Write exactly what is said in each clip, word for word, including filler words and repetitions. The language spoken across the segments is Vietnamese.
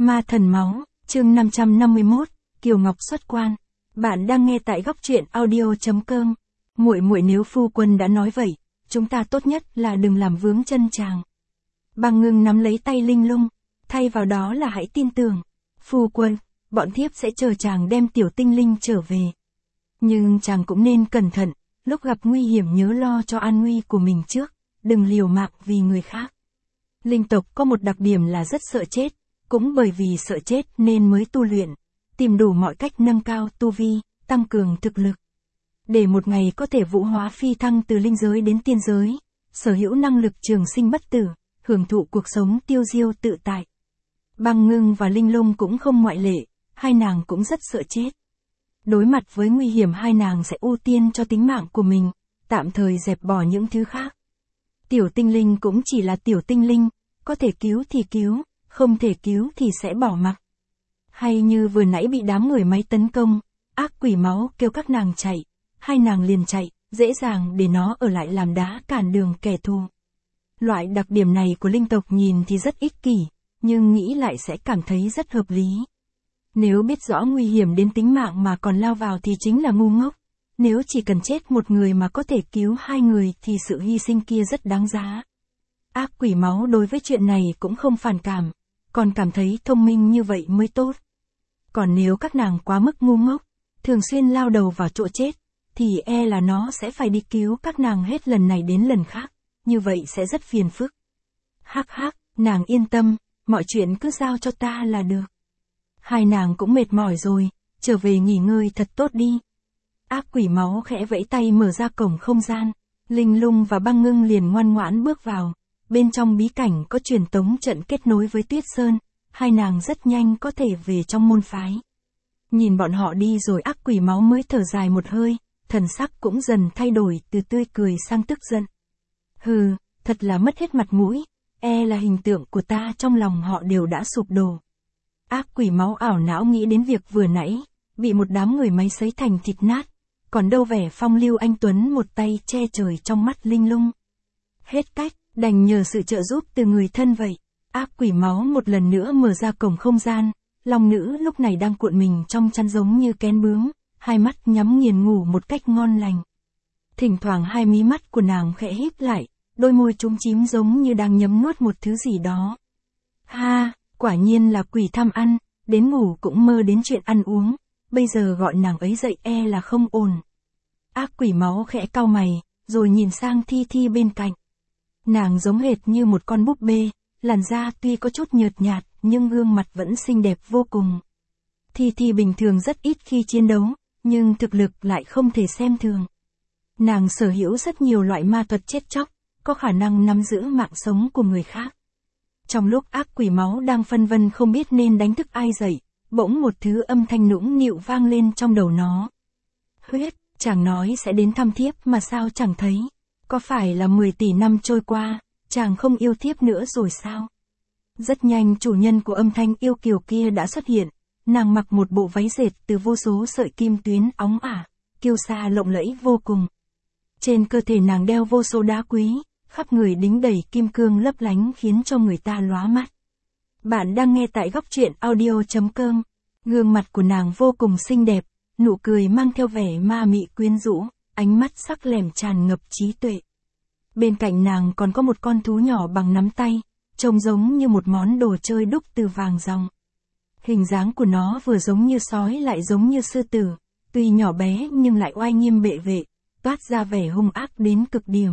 Ma thần máu, chương năm trăm năm mươi mốt, Kiều Ngọc xuất quan. Bạn đang nghe tại góc truyện audio chấm com. Muội muội nếu phu quân đã nói vậy, chúng ta tốt nhất là đừng làm vướng chân chàng. Băng Ngưng nắm lấy tay Linh Lung, thay vào đó là hãy tin tưởng. Phu quân, bọn thiếp sẽ chờ chàng đem tiểu tinh linh trở về. Nhưng chàng cũng nên cẩn thận, lúc gặp nguy hiểm nhớ lo cho an nguy của mình trước, đừng liều mạng vì người khác. Linh tộc có một đặc điểm là rất sợ chết, cũng bởi vì sợ chết nên mới tu luyện, tìm đủ mọi cách nâng cao tu vi, tăng cường thực lực. Để một ngày có thể vũ hóa phi thăng từ linh giới đến tiên giới, sở hữu năng lực trường sinh bất tử, hưởng thụ cuộc sống tiêu diêu tự tại. Băng Ngưng và Linh Lung cũng không ngoại lệ, hai nàng cũng rất sợ chết. Đối mặt với nguy hiểm hai nàng sẽ ưu tiên cho tính mạng của mình, tạm thời dẹp bỏ những thứ khác. Tiểu tinh linh cũng chỉ là tiểu tinh linh, có thể cứu thì cứu, không thể cứu thì sẽ bỏ mặc. Hay như vừa nãy bị đám người máy tấn công, ác quỷ máu kêu các nàng chạy, hai nàng liền chạy, dễ dàng để nó ở lại làm đá cản đường kẻ thù. Loại đặc điểm này của linh tộc nhìn thì rất ích kỷ, nhưng nghĩ lại sẽ cảm thấy rất hợp lý. Nếu biết rõ nguy hiểm đến tính mạng mà còn lao vào thì chính là ngu ngốc. Nếu chỉ cần chết một người mà có thể cứu hai người thì sự hy sinh kia rất đáng giá. Ác quỷ máu đối với chuyện này cũng không phản cảm, còn cảm thấy thông minh như vậy mới tốt. Còn nếu các nàng quá mức ngu ngốc, thường xuyên lao đầu vào chỗ chết, thì e là nó sẽ phải đi cứu các nàng hết lần này đến lần khác, như vậy sẽ rất phiền phức. Hắc hắc, nàng yên tâm, mọi chuyện cứ giao cho ta là được. Hai nàng cũng mệt mỏi rồi, trở về nghỉ ngơi thật tốt đi. Ác quỷ máu khẽ vẫy tay mở ra cổng không gian, Linh Lung và Băng Ngưng liền ngoan ngoãn bước vào. Bên trong bí cảnh có truyền tống trận kết nối với Tuyết Sơn, hai nàng rất nhanh có thể về trong môn phái. Nhìn bọn họ đi rồi ác quỷ máu mới thở dài một hơi, thần sắc cũng dần thay đổi từ tươi cười sang tức giận. Hừ, thật là mất hết mặt mũi, e là hình tượng của ta trong lòng họ đều đã sụp đổ. Ác quỷ máu ảo não nghĩ đến việc vừa nãy, bị một đám người máy sấy thành thịt nát, còn đâu vẻ phong lưu anh tuấn một tay che trời trong mắt Linh Lung. Hết cách, đành nhờ sự trợ giúp từ người thân vậy. Ác quỷ máu một lần nữa mở ra cổng không gian, long nữ lúc này đang cuộn mình trong chăn giống như kén bướm, hai mắt nhắm nghiền ngủ một cách ngon lành. Thỉnh thoảng hai mí mắt của nàng khẽ híp lại, đôi môi chúm chím giống như đang nhấm nuốt một thứ gì đó. Ha, quả nhiên là quỷ tham ăn, đến ngủ cũng mơ đến chuyện ăn uống, bây giờ gọi nàng ấy dậy e là không ổn. Ác quỷ máu khẽ cau mày, rồi nhìn sang Thi Thi bên cạnh. Nàng giống hệt như một con búp bê, làn da tuy có chút nhợt nhạt, nhưng gương mặt vẫn xinh đẹp vô cùng. Thi Thi bình thường rất ít khi chiến đấu, nhưng thực lực lại không thể xem thường. Nàng sở hữu rất nhiều loại ma thuật chết chóc, có khả năng nắm giữ mạng sống của người khác. Trong lúc ác quỷ máu đang phân vân không biết nên đánh thức ai dậy, bỗng một thứ âm thanh nũng nịu vang lên trong đầu nó. Huyết, chàng nói sẽ đến thăm thiếp mà sao chẳng thấy. Có phải là mười tỷ năm trôi qua, chàng không yêu thiếp nữa rồi sao? Rất nhanh chủ nhân của âm thanh yêu kiều kia đã xuất hiện, nàng mặc một bộ váy dệt từ vô số sợi kim tuyến óng ả, kiêu sa lộng lẫy vô cùng. Trên cơ thể nàng đeo vô số đá quý, khắp người đính đầy kim cương lấp lánh khiến cho người ta lóa mắt. Bạn đang nghe tại góc truyện audio chấm com. Gương mặt của nàng vô cùng xinh đẹp, nụ cười mang theo vẻ ma mị quyến rũ, ánh mắt sắc lẻm tràn ngập trí tuệ. Bên cạnh nàng còn có một con thú nhỏ bằng nắm tay, trông giống như một món đồ chơi đúc từ vàng ròng. Hình dáng của nó vừa giống như sói lại giống như sư tử, tuy nhỏ bé nhưng lại oai nghiêm bệ vệ, toát ra vẻ hung ác đến cực điểm.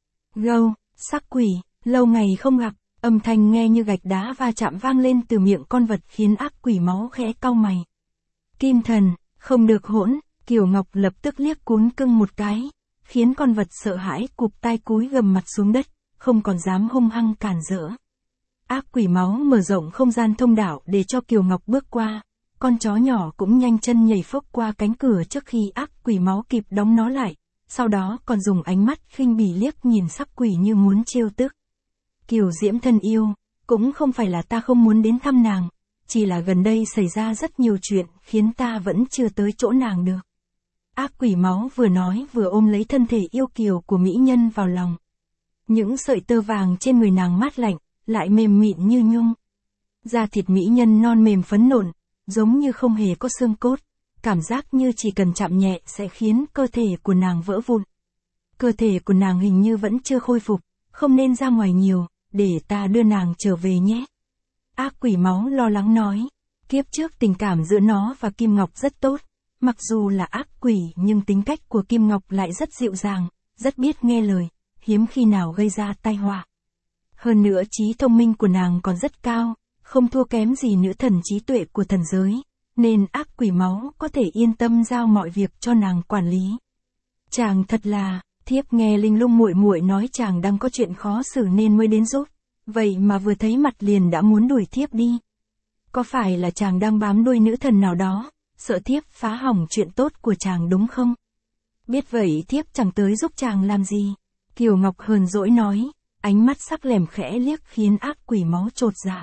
Gâu, sắc quỷ, lâu ngày không gặp, âm thanh nghe như gạch đá va chạm vang lên từ miệng con vật khiến ác quỷ máu khẽ cau mày. Kim thần, không được hỗn. Kiều Ngọc lập tức liếc cún cưng một cái, khiến con vật sợ hãi cụp tai cúi gầm mặt xuống đất, không còn dám hung hăng cản rỡ. Ác quỷ máu mở rộng không gian thông đạo để cho Kiều Ngọc bước qua, con chó nhỏ cũng nhanh chân nhảy phốc qua cánh cửa trước khi ác quỷ máu kịp đóng nó lại, sau đó còn dùng ánh mắt khinh bỉ liếc nhìn sắc quỷ như muốn trêu tức. Kiều Diễm thân yêu, cũng không phải là ta không muốn đến thăm nàng, chỉ là gần đây xảy ra rất nhiều chuyện khiến ta vẫn chưa tới chỗ nàng được. Ác quỷ máu vừa nói vừa ôm lấy thân thể yêu kiều của mỹ nhân vào lòng. Những sợi tơ vàng trên người nàng mát lạnh, lại mềm mịn như nhung. Da thịt mỹ nhân non mềm phấn nộn, giống như không hề có xương cốt, cảm giác như chỉ cần chạm nhẹ sẽ khiến cơ thể của nàng vỡ vụn. Cơ thể của nàng hình như vẫn chưa khôi phục, không nên ra ngoài nhiều, để ta đưa nàng trở về nhé. Ác quỷ máu lo lắng nói, kiếp trước tình cảm giữa nó và Kim Ngọc rất tốt, mặc dù là ác quỷ nhưng tính cách của Kim Ngọc lại rất dịu dàng, rất biết nghe lời, hiếm khi nào gây ra tai họa. Hơn nữa trí thông minh của nàng còn rất cao, không thua kém gì nữ thần trí tuệ của thần giới, nên ác quỷ máu có thể yên tâm giao mọi việc cho nàng quản lý. Chàng thật là, thiếp nghe Linh Lung muội muội nói chàng đang có chuyện khó xử nên mới đến giúp, vậy mà vừa thấy mặt liền đã muốn đuổi thiếp đi. Có phải là chàng đang bám đuôi nữ thần nào đó, sợ thiếp phá hỏng chuyện tốt của chàng đúng không? Biết vậy thiếp chẳng tới giúp chàng làm gì. Kiều Ngọc hờn dỗi nói, ánh mắt sắc lẻm khẽ liếc khiến ác quỷ máu chột dạ.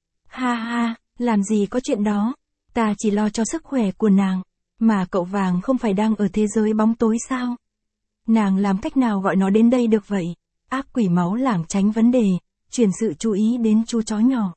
Ha ha, làm gì có chuyện đó, ta chỉ lo cho sức khỏe của nàng, mà cậu vàng không phải đang ở thế giới bóng tối sao? Nàng làm cách nào gọi nó đến đây được vậy? Ác quỷ máu lảng tránh vấn đề, chuyển sự chú ý đến chú chó nhỏ.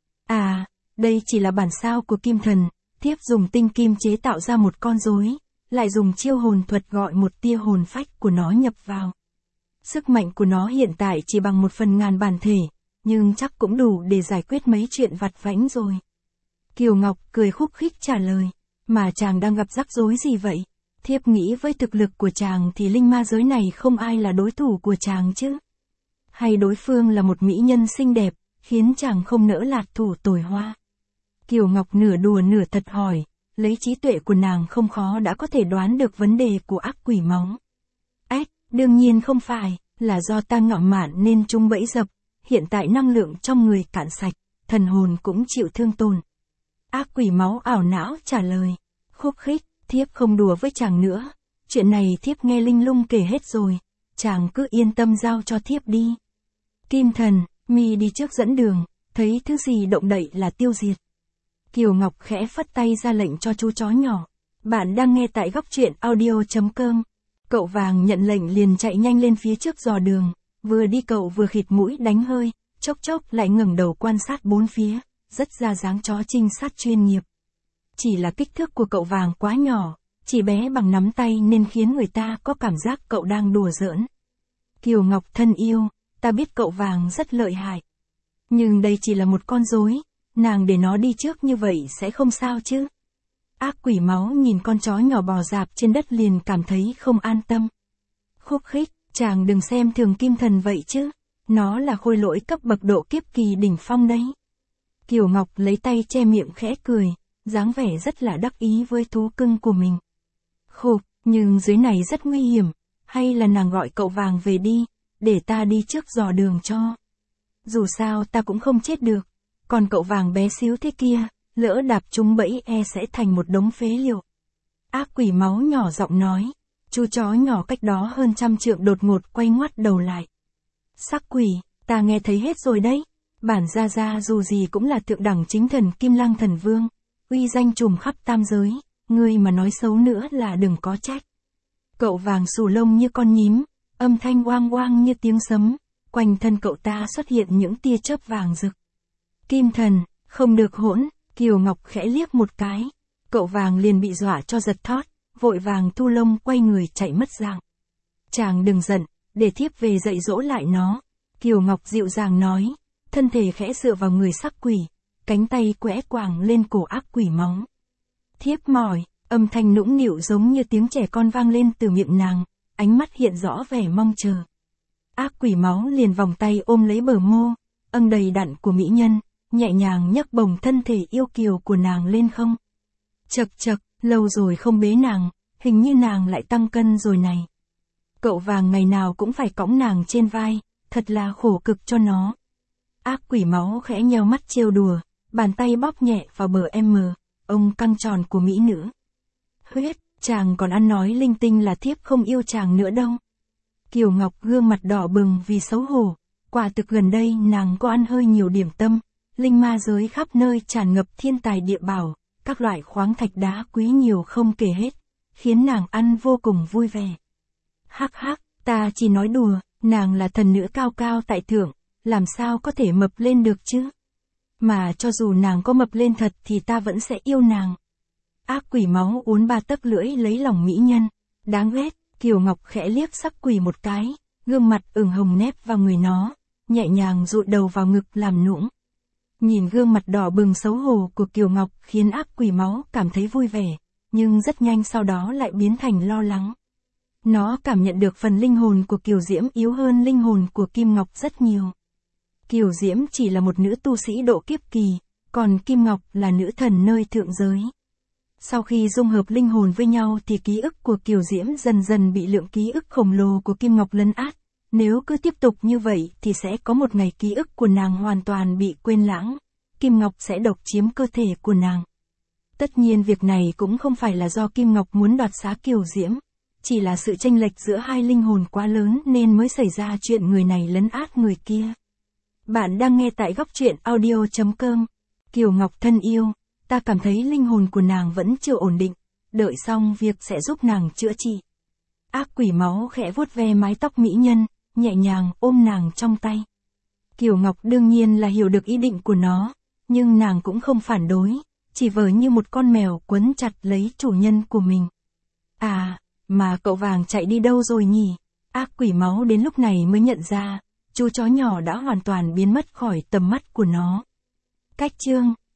À, đây chỉ là bản sao của kim thần, thiếp dùng tinh kim chế tạo ra một con rối, lại dùng chiêu hồn thuật gọi một tia hồn phách của nó nhập vào. Sức mạnh của nó hiện tại chỉ bằng một phần ngàn bản thể, nhưng chắc cũng đủ để giải quyết mấy chuyện vặt vãnh rồi. Kiều Ngọc cười khúc khích trả lời, mà chàng đang gặp rắc rối gì vậy? Thiếp nghĩ với thực lực của chàng thì linh ma giới này không ai là đối thủ của chàng chứ. Hay đối phương là một mỹ nhân xinh đẹp, khiến chàng không nỡ lạt thủ tồi hoa. Kiều Ngọc nửa đùa nửa thật hỏi, lấy trí tuệ của nàng không khó đã có thể đoán được vấn đề của ác quỷ máu. Ếch, đương nhiên không phải, là do ta ngạo mạn nên chúng bẫy dập, hiện tại năng lượng trong người cạn sạch, thần hồn cũng chịu thương tổn. Ác quỷ máu ảo não trả lời, khúc khích, thiếp không đùa với chàng nữa, chuyện này thiếp nghe Linh Lung kể hết rồi, chàng cứ yên tâm giao cho thiếp đi. Kim thần, mi đi trước dẫn đường, thấy thứ gì động đậy là tiêu diệt. Kiều Ngọc khẽ phất tay ra lệnh cho chú chó nhỏ. Bạn đang nghe tại góc truyện audio.com. Cậu vàng nhận lệnh liền chạy nhanh lên phía trước dò đường, vừa đi cậu vừa khịt mũi đánh hơi, chốc chốc lại ngẩng đầu quan sát bốn phía, rất ra dáng chó trinh sát chuyên nghiệp. Chỉ là kích thước của cậu vàng quá nhỏ, chỉ bé bằng nắm tay nên khiến người ta có cảm giác cậu đang đùa giỡn. Kiều Ngọc thân yêu, ta biết cậu vàng rất lợi hại. Nhưng đây chỉ là một con rối, nàng để nó đi trước như vậy sẽ không sao chứ. Ác quỷ máu nhìn con chó nhỏ bò rạp trên đất liền cảm thấy không an tâm. Khúc khích, chàng đừng xem thường kim thần vậy chứ, nó là khôi lỗi cấp bậc độ kiếp kỳ đỉnh phong đấy. Kiều Ngọc lấy tay che miệng khẽ cười, dáng vẻ rất là đắc ý với thú cưng của mình. Khục, nhưng dưới này rất nguy hiểm, hay là nàng gọi cậu vàng về đi, để ta đi trước dò đường cho. Dù sao ta cũng không chết được, còn cậu vàng bé xíu thế kia, lỡ đạp trúng bẫy e sẽ thành một đống phế liệu. Ác quỷ máu nhỏ giọng nói, chú chó nhỏ cách đó hơn trăm trượng đột ngột quay ngoắt đầu lại. Sắc quỷ, ta nghe thấy hết rồi đấy, bản gia gia dù gì cũng là thượng đẳng chính thần Kim Lăng thần vương, uy danh trùm khắp tam giới, ngươi mà nói xấu nữa là đừng có trách. Cậu vàng xù lông như con nhím, âm thanh oang oang như tiếng sấm, quanh thân cậu ta xuất hiện những tia chớp vàng rực. Kim thần, không được hỗn, Kiều Ngọc khẽ liếc một cái, cậu vàng liền bị dọa cho giật thót, vội vàng thu lông quay người chạy mất dạng. Chàng đừng giận, để thiếp về dạy dỗ lại nó, Kiều Ngọc dịu dàng nói, thân thể khẽ dựa vào người sắc quỷ, cánh tay quẽ quàng lên cổ ác quỷ máu. Thiếp mỏi, âm thanh nũng nịu giống như tiếng trẻ con vang lên từ miệng nàng, ánh mắt hiện rõ vẻ mong chờ. Ác quỷ máu liền vòng tay ôm lấy bờ mô, âng đầy đặn của mỹ nhân, nhẹ nhàng nhấc bổng thân thể yêu kiều của nàng lên không. Chật chật, lâu rồi không bế nàng, hình như nàng lại tăng cân rồi này. Cậu vàng ngày nào cũng phải cõng nàng trên vai, thật là khổ cực cho nó. Ác quỷ máu khẽ nheo mắt trêu đùa, bàn tay bóp nhẹ vào bờ em, ông căng tròn của mỹ nữ. Huyết, chàng còn ăn nói linh tinh là thiếp không yêu chàng nữa đâu. Kiều Ngọc gương mặt đỏ bừng vì xấu hổ, quả thực gần đây nàng có ăn hơi nhiều điểm tâm, linh ma giới khắp nơi tràn ngập thiên tài địa bảo, các loại khoáng thạch đá quý nhiều không kể hết, khiến nàng ăn vô cùng vui vẻ. Hắc hắc, ta chỉ nói đùa, nàng là thần nữ cao cao tại thượng, làm sao có thể mập lên được chứ? Mà cho dù nàng có mập lên thật thì ta vẫn sẽ yêu nàng. Ác quỷ máu uốn ba tấc lưỡi lấy lòng mỹ nhân. Đáng ghét, Kiều Ngọc khẽ liếc sắc quỷ một cái, gương mặt ửng hồng nép vào người nó, nhẹ nhàng dụi đầu vào ngực làm nũng. Nhìn gương mặt đỏ bừng xấu hổ của Kiều Ngọc khiến ác quỷ máu cảm thấy vui vẻ, nhưng rất nhanh sau đó lại biến thành lo lắng. Nó cảm nhận được phần linh hồn của Kiều Diễm yếu hơn linh hồn của Kim Ngọc rất nhiều. Kiều Diễm chỉ là một nữ tu sĩ độ kiếp kỳ, còn Kim Ngọc là nữ thần nơi thượng giới. Sau khi dung hợp linh hồn với nhau thì ký ức của Kiều Diễm dần dần bị lượng ký ức khổng lồ của Kim Ngọc lấn át. Nếu cứ tiếp tục như vậy thì sẽ có một ngày ký ức của nàng hoàn toàn bị quên lãng. Kim Ngọc sẽ độc chiếm cơ thể của nàng. Tất nhiên việc này cũng không phải là do Kim Ngọc muốn đoạt xá Kiều Diễm. Chỉ là sự chênh lệch giữa hai linh hồn quá lớn nên mới xảy ra chuyện người này lấn át người kia. Bạn đang nghe tại góc truyện audio chấm com. Kiều Ngọc thân yêu, ta cảm thấy linh hồn của nàng vẫn chưa ổn định, đợi xong việc sẽ giúp nàng chữa trị. Ác quỷ máu khẽ vuốt ve mái tóc mỹ nhân, nhẹ nhàng ôm nàng trong tay. Kiều Ngọc đương nhiên là hiểu được ý định của nó, nhưng nàng cũng không phản đối, chỉ vờ như một con mèo quấn chặt lấy chủ nhân của mình. À, mà cậu vàng chạy đi đâu rồi nhỉ? Ác quỷ máu đến lúc này mới nhận ra, chú chó nhỏ đã hoàn toàn biến mất khỏi tầm mắt của nó. Cách chương